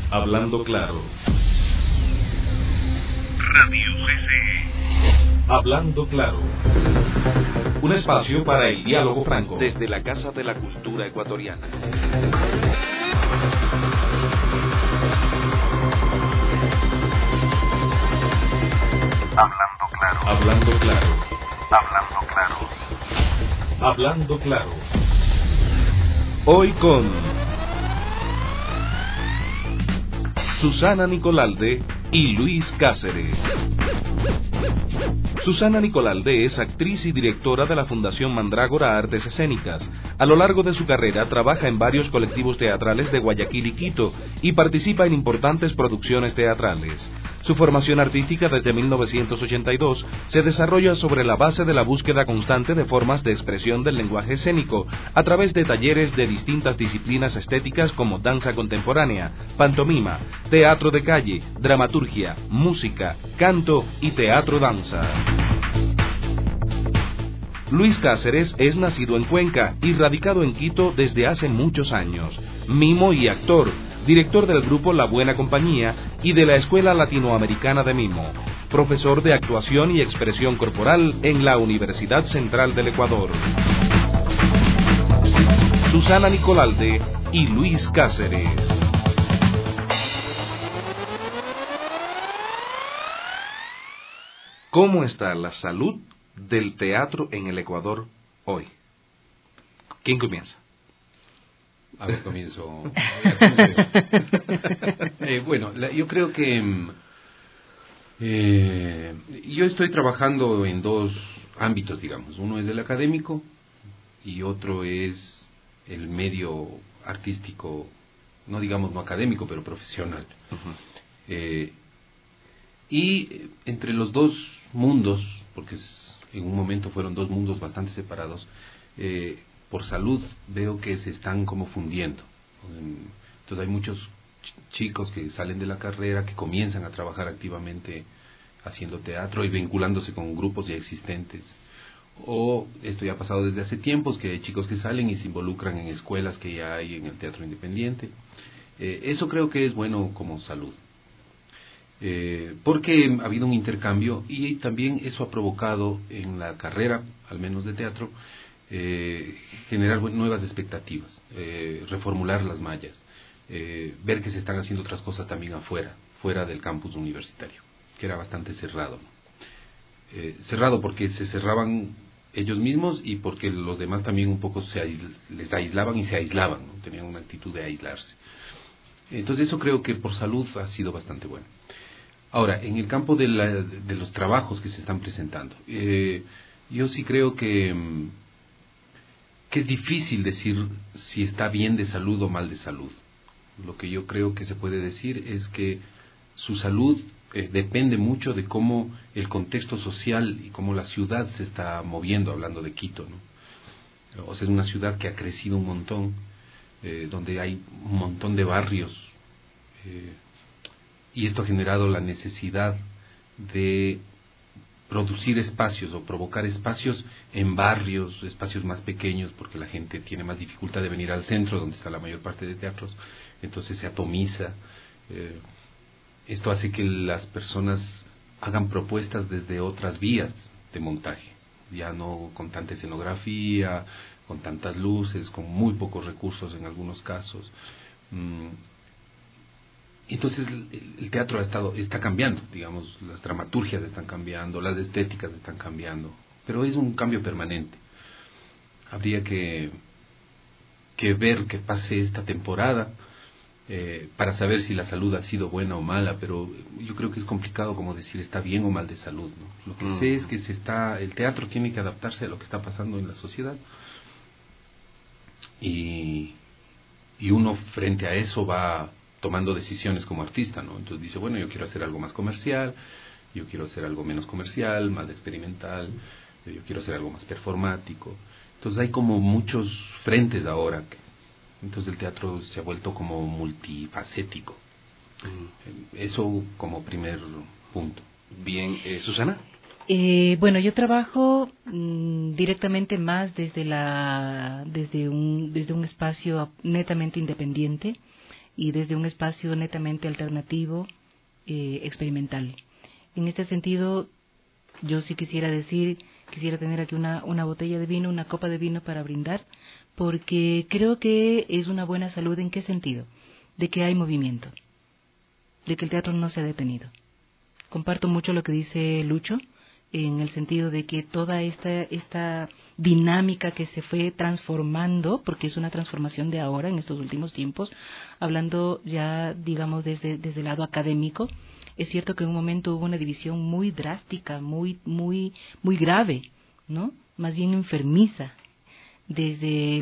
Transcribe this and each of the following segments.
Hablando claro. Radio CC. Hablando claro. Un espacio para el diálogo franco. Desde la Casa de la Cultura Ecuatoriana. Hablando claro. Hablando claro. Hablando claro. Hablando claro. Hoy con Susana Nicolalde y Luis Cáceres. Susana Nicolalde es actriz y directora de la Fundación Mandrágora Artes Escénicas. A lo largo de su carrera trabaja en varios colectivos teatrales de Guayaquil y Quito y participa en importantes producciones teatrales. Su formación artística desde 1982 se desarrolla sobre la base de la búsqueda constante de formas de expresión del lenguaje escénico a través de talleres de distintas disciplinas estéticas como danza contemporánea, pantomima, teatro de calle, dramaturgia, música, canto y teatro-danza. Luis Cáceres es nacido en Cuenca y radicado en Quito desde hace muchos años. Mimo y actor, director del grupo La Buena Compañía y de la Escuela Latinoamericana de Mimo. Profesor de actuación y expresión corporal en la Universidad Central del Ecuador. Susana Nicolalde y Luis Cáceres. ¿Cómo está la salud del teatro en el Ecuador hoy? ¿Quién comienza? A ver, comienzo. Bueno, yo creo que yo estoy trabajando en dos ámbitos, digamos. Uno es el académico y otro es el medio artístico, no digamos no académico, pero profesional. Uh-huh. Y entre los dos mundos, porque en un momento fueron dos mundos bastante separados, por salud veo que se están como fundiendo. Entonces hay muchos chicos que salen de la carrera, que comienzan a trabajar activamente haciendo teatro y vinculándose con grupos ya existentes. O esto ya ha pasado desde hace tiempos, que hay chicos que salen y se involucran en escuelas que ya hay en el teatro independiente. Eso creo que es bueno como salud. Porque ha habido un intercambio y también eso ha provocado en la carrera, al menos de teatro, generar nuevas expectativas, reformular las mallas, ver que se están haciendo otras cosas también fuera del campus universitario, que era bastante cerrado. Cerrado porque se cerraban ellos mismos y porque los demás también un poco les aislaban y se aislaban, ¿no? Tenían una actitud de aislarse. Entonces eso creo que por salud ha sido bastante bueno. Ahora, en el campo de los trabajos que se están presentando, yo sí creo que es difícil decir si está bien de salud o mal de salud. Lo que yo creo que se puede decir es que su salud depende mucho de cómo el contexto social y cómo la ciudad se está moviendo, hablando de Quito, ¿no? O sea, es una ciudad que ha crecido un montón, donde hay un montón de barrios, y esto ha generado la necesidad de producir espacios o provocar espacios en barrios, espacios más pequeños, porque la gente tiene más dificultad de venir al centro, donde está la mayor parte de teatros, entonces se atomiza. Esto hace que las personas hagan propuestas desde otras vías de montaje, ya no con tanta escenografía, con tantas luces, con muy pocos recursos en algunos casos. Entonces el teatro está cambiando, digamos, las dramaturgias están cambiando, las estéticas están cambiando, pero es un cambio permanente. Habría que ver que pase esta temporada para saber si la salud ha sido buena o mala, pero yo creo que es complicado como decir está bien o mal de salud, ¿no? Lo que sé es que el teatro tiene que adaptarse a lo que está pasando en la sociedad y uno frente a eso va tomando decisiones como artista, ¿no? Entonces dice, bueno, yo quiero hacer algo más comercial, yo quiero hacer algo menos comercial, más experimental, yo quiero hacer algo más performático. Entonces hay como muchos frentes ahora, entonces el teatro se ha vuelto como multifacético. Eso como primer punto. Bien, Susana. Bueno, yo trabajo directamente más desde un espacio netamente independiente. y desde un espacio netamente alternativo, experimental. En este sentido, yo sí quisiera tener aquí una botella de vino, una copa de vino para brindar, porque creo que es una buena salud. ¿En qué sentido? De que hay movimiento, de que el teatro no se ha detenido. Comparto mucho lo que dice Lucho, en el sentido de que toda esta dinámica que se fue transformando, porque es una transformación de ahora, en estos últimos tiempos, hablando ya, digamos, desde el lado académico, es cierto que en un momento hubo una división muy drástica, muy grave, ¿no? Más bien enfermiza, desde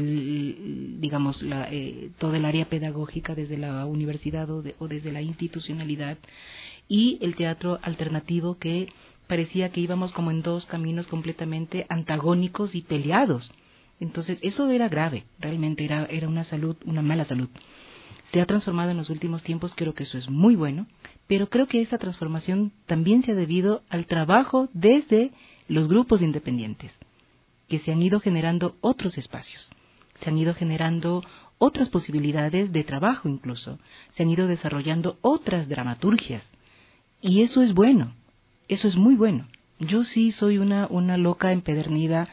todo el área pedagógica, desde la universidad o desde la institucionalidad, y el teatro alternativo, que parecía que íbamos como en dos caminos completamente antagónicos y peleados. Entonces eso era grave, realmente era una mala salud. Se ha transformado en los últimos tiempos, creo que eso es muy bueno, pero creo que esa transformación también se ha debido al trabajo desde los grupos independientes, que se han ido generando otros espacios, se han ido generando otras posibilidades de trabajo incluso, se han ido desarrollando otras dramaturgias, y eso es bueno, eso es muy bueno. Yo sí soy una loca empedernida,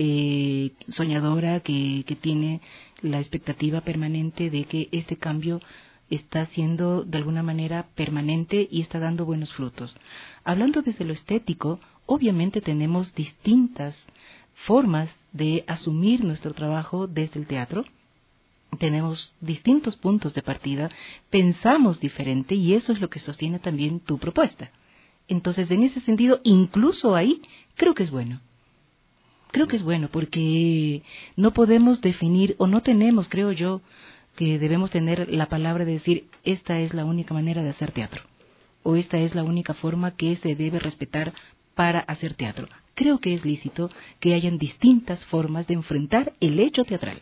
soñadora, que tiene la expectativa permanente de que este cambio está siendo de alguna manera permanente y está dando buenos frutos. Hablando desde lo estético, obviamente tenemos distintas formas de asumir nuestro trabajo desde el teatro. Tenemos distintos puntos de partida, pensamos diferente, y eso es lo que sostiene también tu propuesta. Entonces, en ese sentido, incluso ahí, creo que es bueno. Creo que es bueno, porque no podemos definir, o no tenemos, creo yo, que debemos tener la palabra de decir, esta es la única manera de hacer teatro, o esta es la única forma que se debe respetar para hacer teatro. Creo que es lícito que hayan distintas formas de enfrentar el hecho teatral.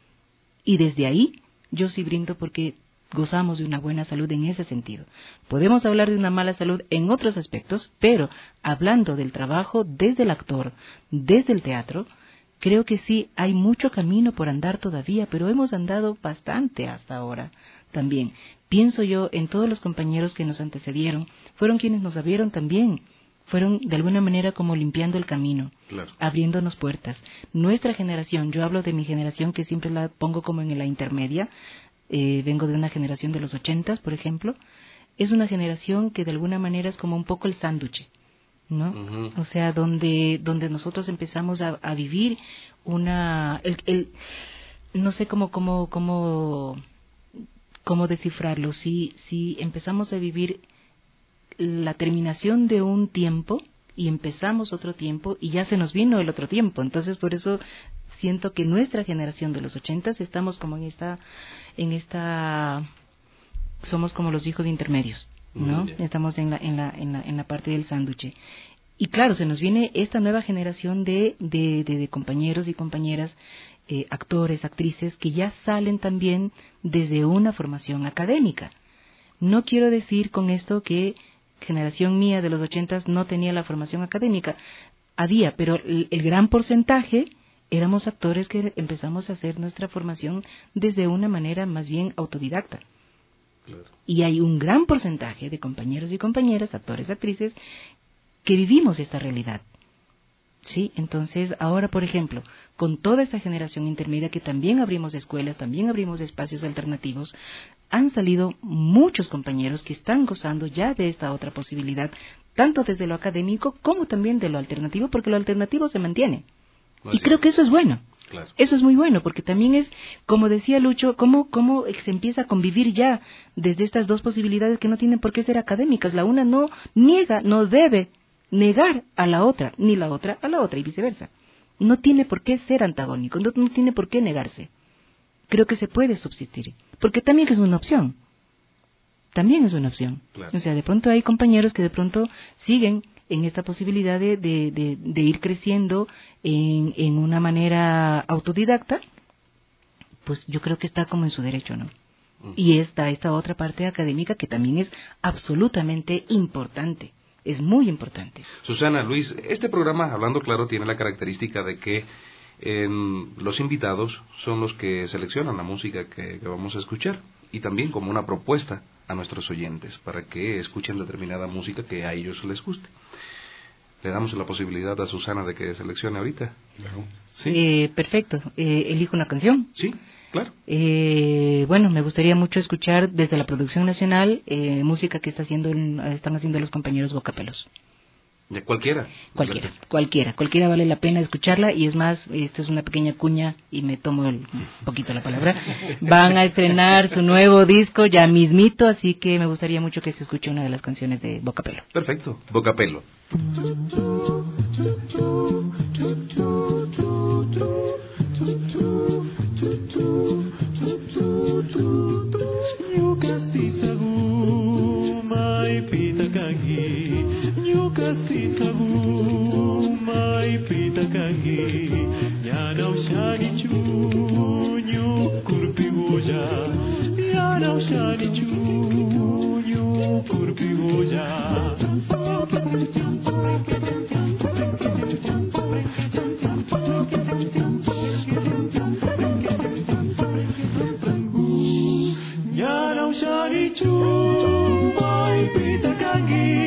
Y desde ahí, yo sí brindo porque gozamos de una buena salud en ese sentido. Podemos hablar de una mala salud en otros aspectos, pero hablando del trabajo desde el actor, desde el teatro, creo que sí hay mucho camino por andar todavía, pero hemos andado bastante hasta ahora también. Pienso yo en todos los compañeros que nos antecedieron, fueron quienes nos abrieron también, fueron de alguna manera como limpiando el camino, claro, abriéndonos puertas. Nuestra generación, yo hablo de mi generación, que siempre la pongo como en la intermedia, vengo de una generación de los 80, por ejemplo, es una generación que de alguna manera es como un poco el sándwich, ¿no? Uh-huh. O sea, donde nosotros empezamos a vivir no sé cómo descifrarlo, si empezamos a vivir la terminación de un tiempo y empezamos otro tiempo y ya se nos vino el otro tiempo. Entonces, por eso siento que nuestra generación de los 80 estamos como en esta somos como los hijos intermedios, ¿no? Estamos en la parte del sándwich. Y claro, se nos viene esta nueva generación de compañeros y compañeras, actores, actrices, que ya salen también desde una formación académica. No quiero decir con esto que generación mía de los 80 no tenía la formación académica. Había, pero el gran porcentaje éramos actores que empezamos a hacer nuestra formación desde una manera más bien autodidacta. Claro. Y hay un gran porcentaje de compañeros y compañeras, actores, actrices, que vivimos esta realidad. Sí, entonces ahora, por ejemplo, con toda esta generación intermedia que también abrimos escuelas, también abrimos espacios alternativos, han salido muchos compañeros que están gozando ya de esta otra posibilidad, tanto desde lo académico como también de lo alternativo, porque lo alternativo se mantiene. Así y creo que eso es bueno. Claro. Eso es muy bueno, porque también es, como decía Lucho, cómo se empieza a convivir ya desde estas dos posibilidades que no tienen por qué ser académicas. La una no niega, no debe negar a la otra, ni la otra a la otra, y viceversa. No tiene por qué ser antagónico, no tiene por qué negarse. Creo que se puede subsistir, porque también es una opción. También es una opción. Claro. O sea, de pronto hay compañeros que de pronto siguen en esta posibilidad de ir creciendo en una manera autodidacta, pues yo creo que está como en su derecho, ¿no? Y está esta otra parte académica que también es absolutamente importante. Es muy importante. Susana, Luis, este programa, Hablando Claro, tiene la característica de que los invitados son los que seleccionan la música que vamos a escuchar. y también como una propuesta a nuestros oyentes para que escuchen determinada música que a ellos les guste. Le damos la posibilidad a Susana de que seleccione ahorita. Claro. Sí. Perfecto. ¿Elijo una canción? Sí, claro. Bueno, me gustaría mucho escuchar desde la producción nacional música que están haciendo los compañeros Bocapelos. De cualquiera. Cualquiera vale la pena escucharla, y es más, esto es una pequeña cuña y me tomo un poquito la palabra. Van a estrenar su nuevo disco ya mismito, así que me gustaría mucho que se escuche una de las canciones de Bocapelo. Perfecto, Bocapelo. Kasi sabu mai pita kangi yana ushani chunyu kurpi goja yana ushani chunyu kurpi goja yana ushani chunyu mai pita kangi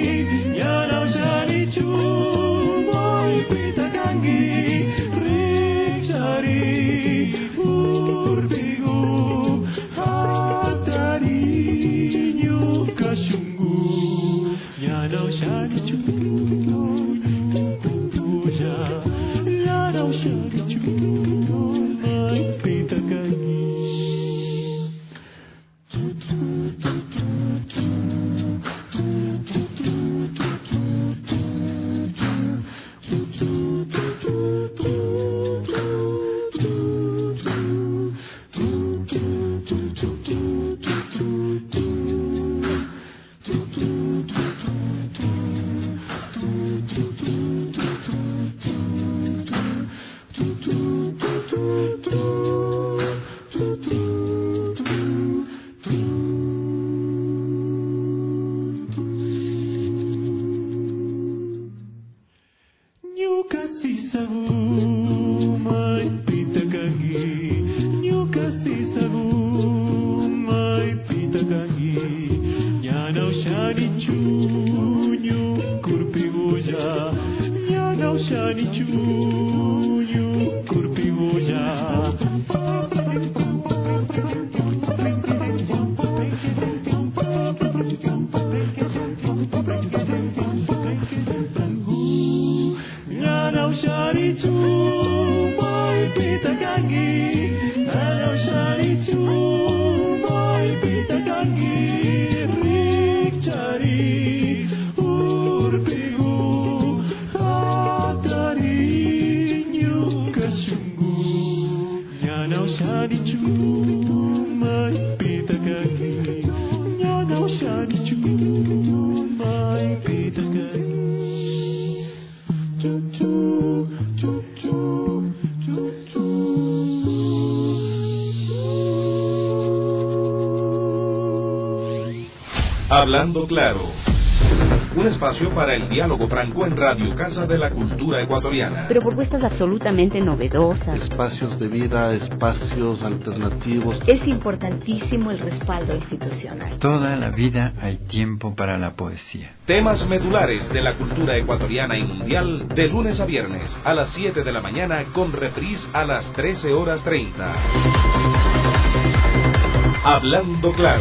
Hablando Claro, un espacio para el diálogo franco en Radio Casa de la Cultura Ecuatoriana. Pero propuestas absolutamente novedosas. Espacios de vida, espacios alternativos. Es importantísimo el respaldo institucional. Toda la vida hay tiempo para la poesía. Temas medulares de la cultura ecuatoriana y mundial de lunes a viernes a las 7 de la mañana con reprise a las 13:30. Hablando Claro.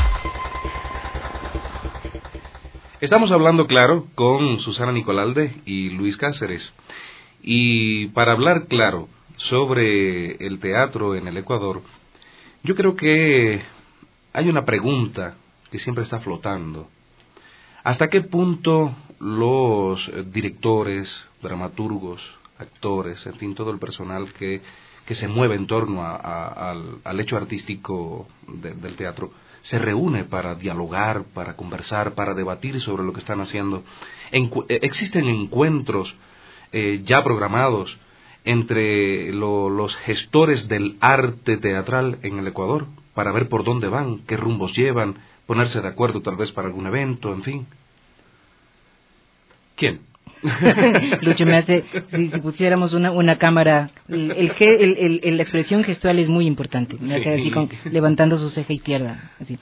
Estamos hablando claro con Susana Nicolalde y Luis Cáceres. Y para hablar claro sobre el teatro en el Ecuador, yo creo que hay una pregunta que siempre está flotando. ¿Hasta qué punto los directores, dramaturgos, actores, en fin, todo el personal que se mueve en torno al hecho artístico del teatro, se reúne para dialogar, para conversar, para debatir sobre lo que están haciendo? ¿Existen encuentros ya programados entre los gestores del arte teatral en el Ecuador para ver por dónde van, qué rumbos llevan, ponerse de acuerdo tal vez para algún evento, en fin? ¿Quién? Lucho me hace, si pusiéramos una cámara, la expresión gestual es muy importante. Me hace así levantando su ceja izquierda. Así.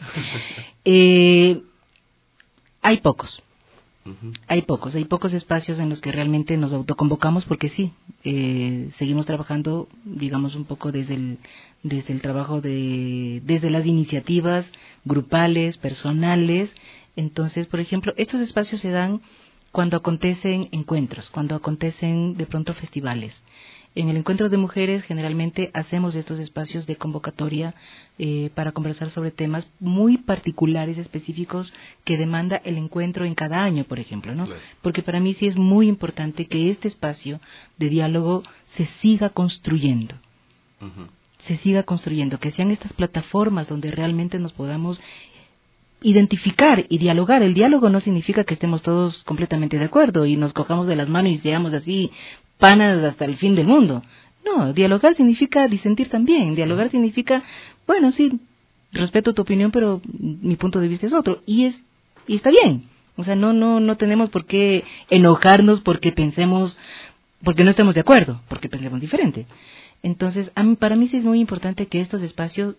Hay pocos. Hay pocos espacios en los que realmente nos autoconvocamos porque sí, seguimos trabajando, digamos, un poco desde el trabajo desde las iniciativas grupales, personales. Entonces, por ejemplo, estos espacios se dan cuando acontecen encuentros, cuando acontecen de pronto festivales. En el encuentro de mujeres generalmente hacemos estos espacios de convocatoria para conversar sobre temas muy particulares, específicos, que demanda el encuentro en cada año, por ejemplo, ¿no? Claro. Porque para mí sí es muy importante que este espacio de diálogo se siga construyendo. Se siga construyendo, que sean estas plataformas donde realmente nos podamos identificar y dialogar. El diálogo no significa que estemos todos completamente de acuerdo y nos cojamos de las manos y seamos así panas hasta el fin del mundo. No, dialogar significa disentir también. Dialogar significa, bueno, sí, respeto tu opinión, pero mi punto de vista es otro. Y está bien. O sea, no tenemos por qué enojarnos porque no estemos de acuerdo, porque pensemos diferente. Entonces, para mí sí es muy importante que estos espacios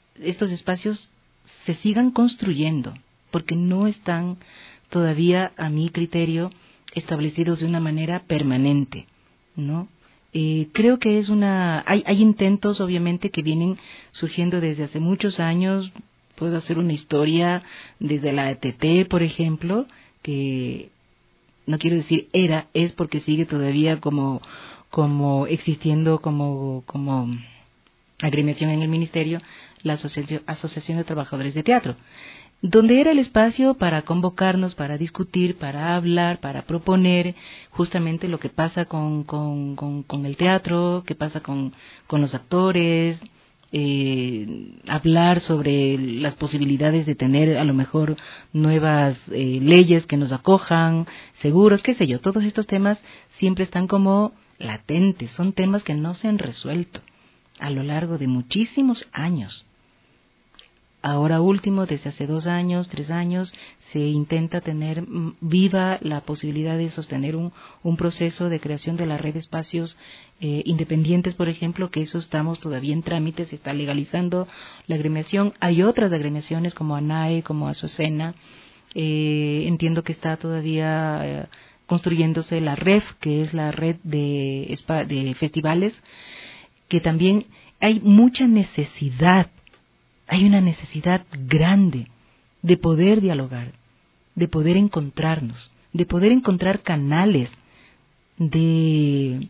se sigan construyendo, porque no están todavía, a mi criterio, establecidos de una manera permanente, ¿no? Creo que hay intentos, obviamente, que vienen surgiendo desde hace muchos años. Puedo hacer una historia desde la ATT, por ejemplo, que no quiero decir es porque sigue todavía como existiendo como agremiación en el ministerio, la Asociación de Trabajadores de Teatro, donde era el espacio para convocarnos, para discutir, para hablar, para proponer justamente lo que pasa con el teatro, qué pasa con los actores, hablar sobre las posibilidades de tener a lo mejor nuevas leyes que nos acojan, seguros, qué sé yo. Todos estos temas siempre están como latentes, son temas que no se han resuelto a lo largo de muchísimos años. Ahora último, desde hace 2 años, 3 años, se intenta tener viva la posibilidad de sostener un proceso de creación de la red de espacios independientes, por ejemplo, que eso estamos todavía en trámite, se está legalizando la agremiación. Hay otras agremiaciones como ANAE, como Azucena. Entiendo que está todavía construyéndose la REF, que es la red de festivales, que también hay mucha necesidad. Hay una necesidad grande de poder dialogar, de poder encontrarnos, de poder encontrar canales de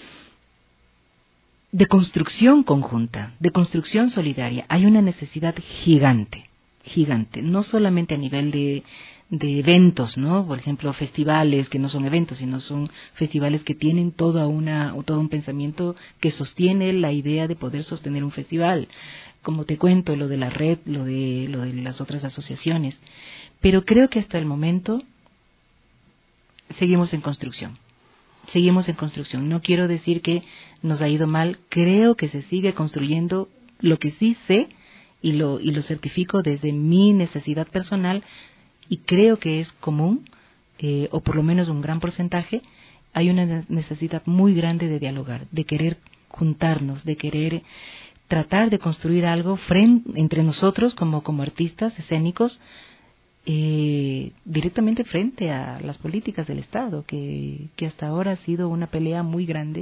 construcción conjunta, de construcción solidaria. Hay una necesidad gigante, no solamente a nivel de eventos, ¿no? Por ejemplo, festivales que no son eventos, sino son festivales que tienen todo un pensamiento que sostiene la idea de poder sostener un festival. Como te cuento, lo de la red, lo de las otras asociaciones. Pero creo que hasta el momento seguimos en construcción. No quiero decir que nos ha ido mal, creo que se sigue construyendo. Lo que sí sé, y lo certifico desde mi necesidad personal, y creo que es común, o por lo menos un gran porcentaje, hay una necesidad muy grande de dialogar, de querer juntarnos, de querer tratar de construir algo entre nosotros como artistas escénicos, directamente frente a las políticas del Estado, que hasta ahora ha sido una pelea muy grande,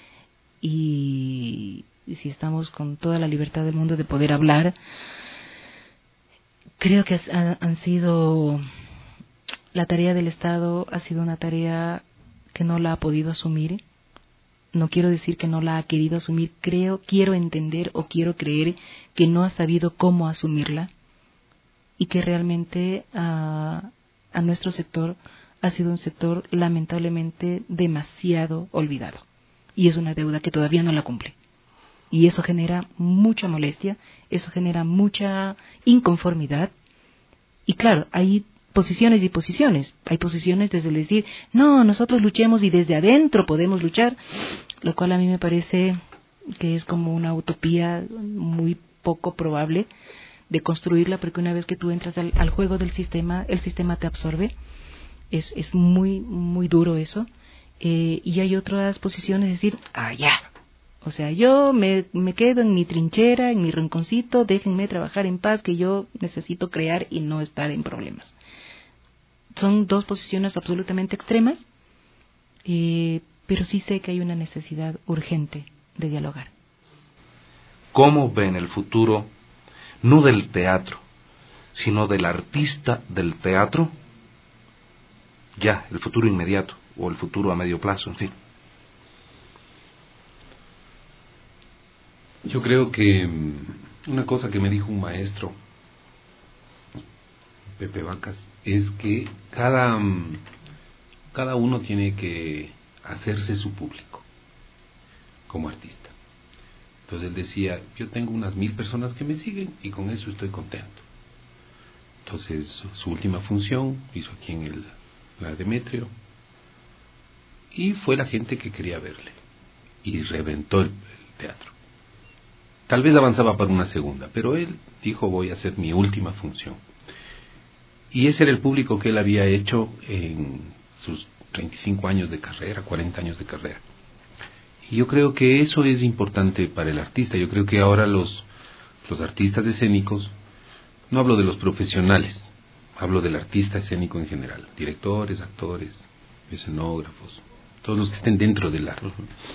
y si estamos con toda la libertad del mundo de poder hablar, creo que la tarea del Estado ha sido una tarea que no la ha podido asumir. No quiero decir que no la ha querido asumir, quiero entender o quiero creer que no ha sabido cómo asumirla, y que realmente a nuestro sector ha sido un sector lamentablemente demasiado olvidado, y es una deuda que todavía no la cumple, y eso genera mucha molestia, eso genera mucha inconformidad. Y claro, hay posiciones y posiciones. Hay posiciones desde el decir, no, nosotros luchemos y desde adentro podemos luchar, lo cual a mí me parece que es como una utopía muy poco probable de construirla, porque una vez que tú entras al juego del sistema, el sistema te absorbe. Es muy, muy duro eso. Y hay otras posiciones, es decir, ya. O sea, yo me quedo en mi trinchera, en mi rinconcito, déjenme trabajar en paz, que yo necesito crear y no estar en problemas. Son dos posiciones absolutamente extremas, pero sí sé que hay una necesidad urgente de dialogar. ¿Cómo ven el futuro, no del teatro, sino del artista del teatro? Ya, el futuro inmediato, o el futuro a medio plazo, en fin. Yo creo que una cosa que me dijo un maestro, Pepe Vacas, es que cada uno tiene que hacerse su público como artista. Entonces él decía, yo tengo unas 1000 personas que me siguen y con eso estoy contento. Entonces su última función hizo aquí en la Demetrio y fue la gente que quería verle y reventó el teatro. Tal vez avanzaba para una segunda, pero él dijo, voy a hacer mi última función. Y ese era el público que él había hecho en sus 35 años de carrera, 40 años de carrera. Y yo creo que eso es importante para el artista. Yo creo que ahora los artistas escénicos, no hablo de los profesionales, hablo del artista escénico en general, directores, actores, escenógrafos, todos los que estén dentro del arte.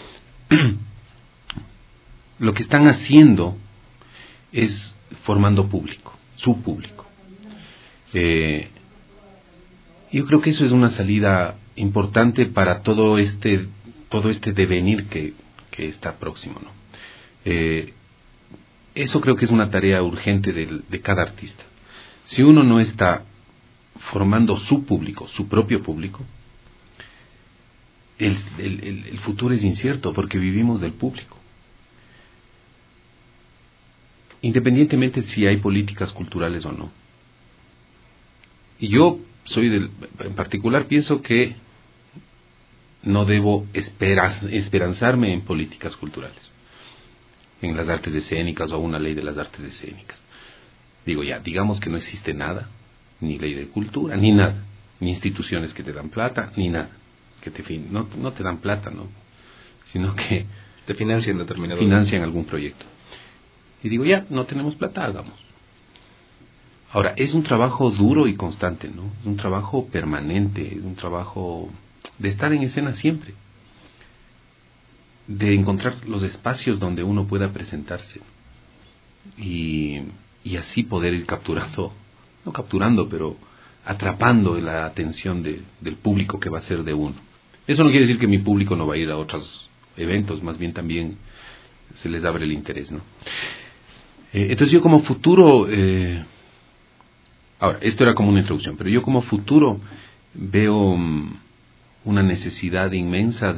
Lo que están haciendo es formando público, su público. Yo creo que eso es una salida importante para todo este devenir que está próximo, ¿no? Eso creo que es una tarea urgente de cada artista. Si uno no está formando su público, su propio público, el futuro es incierto porque vivimos del público. Independientemente de si hay políticas culturales o no. Y yo en particular pienso que no debo esperanzarme en políticas culturales, en las artes escénicas o una ley de las artes escénicas. Digamos que no existe nada, ni ley de cultura, ni nada, ni instituciones que te dan plata, ni nada, no te dan plata, no, sino que te financian determinado. Financian algún proyecto. Y no tenemos plata, hagamos. Ahora, es un trabajo duro y constante, ¿no? Es un trabajo permanente, es un trabajo de estar en escena siempre, de encontrar los espacios donde uno pueda presentarse y así poder ir pero atrapando la atención del público que va a ser de uno. Eso no quiere decir que mi público no va a ir a otros eventos, más bien también se les abre el interés, ¿no? Entonces yo como futuro, ahora, esto era como una introducción, pero yo como futuro veo una necesidad inmensa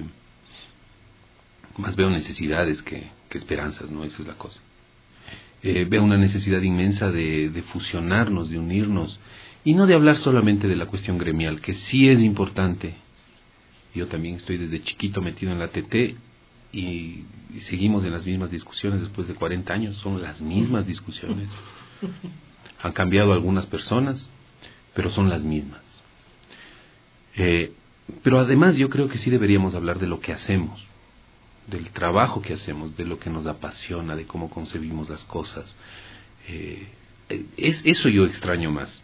más veo necesidades que esperanzas, ¿no? Esa es la cosa. Veo una necesidad inmensa de fusionarnos, de unirnos, y no de hablar solamente de la cuestión gremial, que sí es importante. Yo también estoy desde chiquito metido en la TT y seguimos en las mismas discusiones después de 40 años, son las mismas discusiones. Han cambiado algunas personas, pero son las mismas. Pero además yo creo que sí deberíamos hablar de lo que hacemos, del trabajo que hacemos, de lo que nos apasiona, de cómo concebimos las cosas. Eso yo extraño más.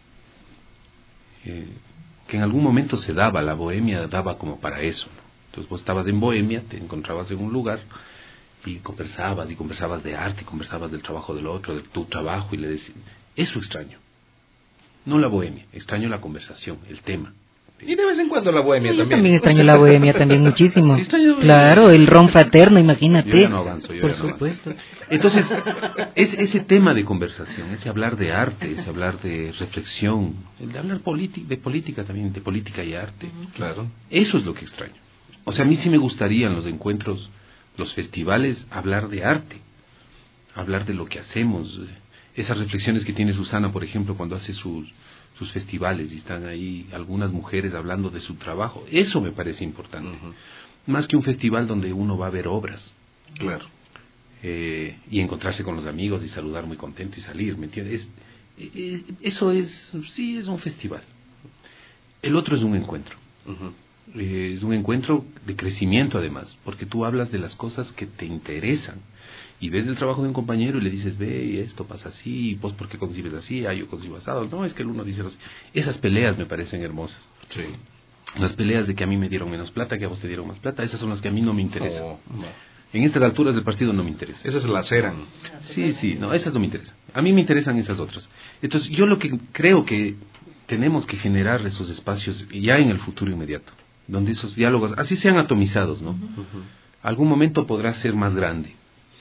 Que en algún momento la bohemia daba como para eso, ¿no? Entonces vos estabas en Bohemia, te encontrabas en un lugar y conversabas de arte, y conversabas del trabajo del otro, de tu trabajo, y le decías, eso extraño. No la bohemia, extraño la conversación, el tema. Y de vez en cuando la bohemia también. Yo también extraño la bohemia también muchísimo. Claro, el ron fraterno, imagínate. Yo ya no avanzo, por supuesto. Avanzo. Entonces, ese tema de conversación, ese hablar de arte, ese hablar de reflexión, el de hablar de política también, de política y arte. Claro. Eso es lo que extraño. O sea, a mí sí me gustaría en los encuentros, los festivales, hablar de arte, hablar de lo que hacemos. Esas reflexiones que tiene Susana, por ejemplo, cuando hace sus festivales y están ahí algunas mujeres hablando de su trabajo, eso me parece importante. Más que un festival donde uno va a ver obras. Claro. Y encontrarse con los amigos y saludar muy contento y salir, ¿me entiendes? Eso es un festival. El otro es un encuentro. Es un encuentro de crecimiento además, porque tú hablas de las cosas que te interesan y ves el trabajo de un compañero y le dices, ve, esto pasa así, y vos por qué concibes así, yo concibo asado. No, es que el uno dice así. Esas peleas me parecen hermosas. Sí. Las peleas de que a mí me dieron menos plata, que a vos te dieron más plata, esas son las que a mí no me interesan. En estas alturas del partido no me interesa. Esas las eran. Sí, no, esas no me interesan. A mí me interesan esas otras. Entonces, yo lo que creo que tenemos que generar esos espacios ya en el futuro inmediato, donde esos diálogos, así sean atomizados, ¿no? Algún momento podrá ser más grande.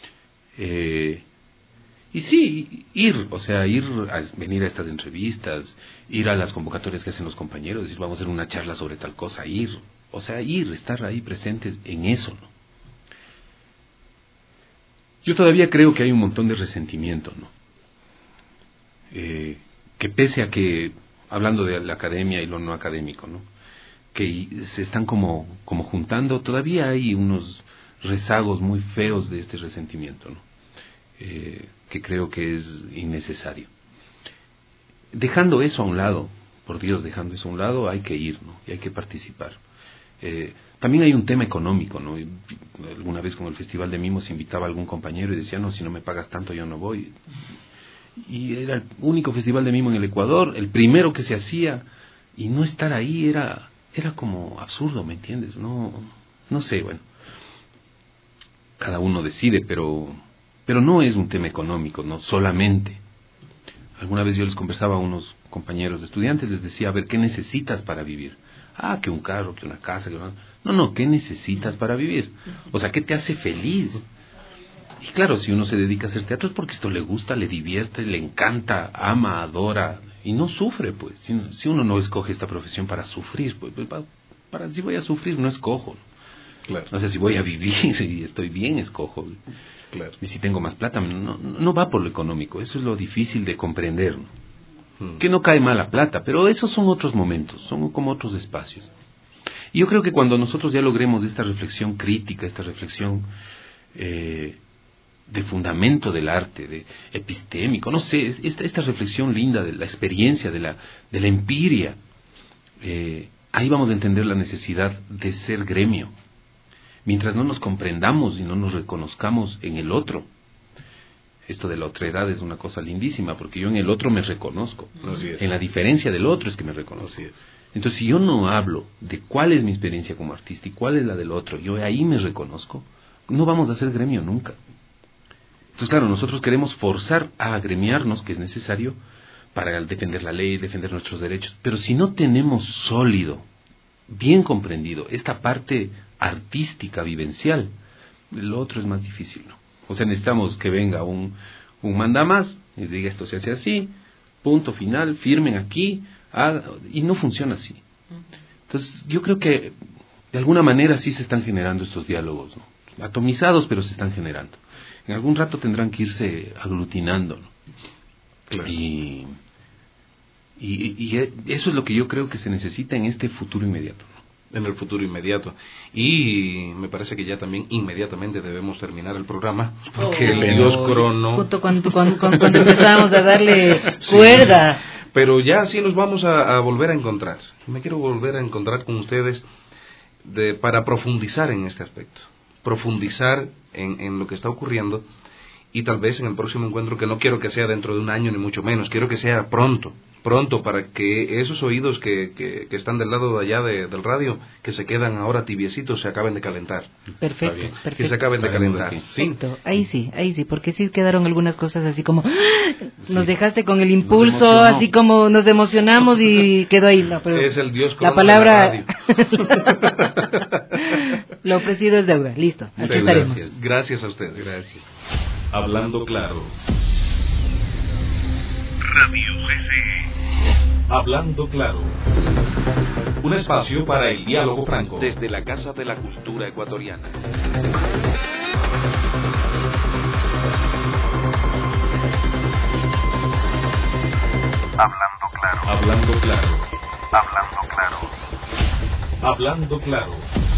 Y sí, ir a venir a estas entrevistas, ir a las convocatorias que hacen los compañeros, decir, vamos a hacer una charla sobre tal cosa, estar ahí presentes en eso, ¿no? Yo todavía creo que hay un montón de resentimiento, ¿no? Que pese a que, hablando de la academia y lo no académico, ¿no? Que se están como juntando, todavía hay unos rezagos muy feos de este resentimiento, ¿no? Que creo que es innecesario. Dejando eso a un lado, por Dios, dejando eso a un lado, hay que ir, ¿no? Y hay que participar. También hay un tema económico, ¿no? Alguna vez con el Festival de Mimos invitaba a algún compañero y decía, no, si no me pagas tanto yo no voy. Y era el único Festival de Mimo en el Ecuador, el primero que se hacía, y no estar ahí era como absurdo, ¿me entiendes? No sé, bueno. Cada uno decide, pero no es un tema económico, no solamente. Alguna vez yo les conversaba a unos compañeros de estudiantes, les decía, a ver, ¿qué necesitas para vivir? Que un carro, que una casa, que una... No, ¿qué necesitas para vivir? O sea, ¿qué te hace feliz? Y claro, si uno se dedica a hacer teatro es porque esto le gusta, le divierte, le encanta, ama, adora, y no sufre, pues. Si uno no escoge esta profesión para sufrir, pues si voy a sufrir, no escojo. Claro. O sea, si voy a vivir y estoy bien, escojo. Claro. Y si tengo más plata, no va por lo económico. Eso es lo difícil de comprender, ¿no? Que no cae mal la plata, pero esos son otros momentos, son como otros espacios. Y yo creo que cuando nosotros ya logremos esta reflexión crítica, esta reflexión de fundamento del arte, de epistémico, no sé, esta reflexión linda de la experiencia, de la empiria, ahí vamos a entender la necesidad de ser gremio. Mientras no nos comprendamos y no nos reconozcamos en el otro, esto de la otredad es una cosa lindísima, porque yo en el otro me reconozco. Así es. En la diferencia del otro es que me reconozco. Así es. Entonces, si yo no hablo de cuál es mi experiencia como artista y cuál es la del otro, yo ahí me reconozco, no vamos a hacer gremio nunca. Entonces, claro, nosotros queremos forzar a agremiarnos, que es necesario para defender la ley, defender nuestros derechos, pero si no tenemos sólido, bien comprendido, esta parte artística, vivencial, lo otro es más difícil, ¿no? O sea, necesitamos que venga un mandamás y diga esto se hace así, punto final, firmen aquí, y no funciona así. Entonces, yo creo que de alguna manera sí se están generando estos diálogos, ¿no? Atomizados, pero se están generando. En algún rato tendrán que irse aglutinando, ¿no? Claro. Y eso es lo que yo creo que se necesita en este futuro inmediato, ¿no? En el futuro inmediato. Y me parece que ya también inmediatamente debemos terminar el programa, porque el dios crono... Justo cuando empezamos a darle cuerda. Sí, pero ya así nos vamos a volver a encontrar. Me quiero volver a encontrar con ustedes para profundizar en este aspecto. Profundizar en lo que está ocurriendo, y tal vez en el próximo encuentro, que no quiero que sea dentro de un año ni mucho menos, quiero que sea pronto, para que esos oídos que están del lado de allá del radio, que se quedan ahora tibiecitos, se acaben de calentar. Perfecto. Que se acaben de calentar. ¿Sí? Ahí sí, porque sí quedaron algunas cosas así como, nos dejaste con el impulso, así como nos emocionamos y quedó ahí. No, pero es el dios la palabra, lo ofrecido es deuda. Listo, aquí estaremos. Gracias a ustedes. Gracias. Hablando claro. Radio CC. Hablando claro. Un espacio para el diálogo franco. Desde la Casa de la Cultura Ecuatoriana. Hablando claro. Hablando claro. Hablando claro. Hablando claro.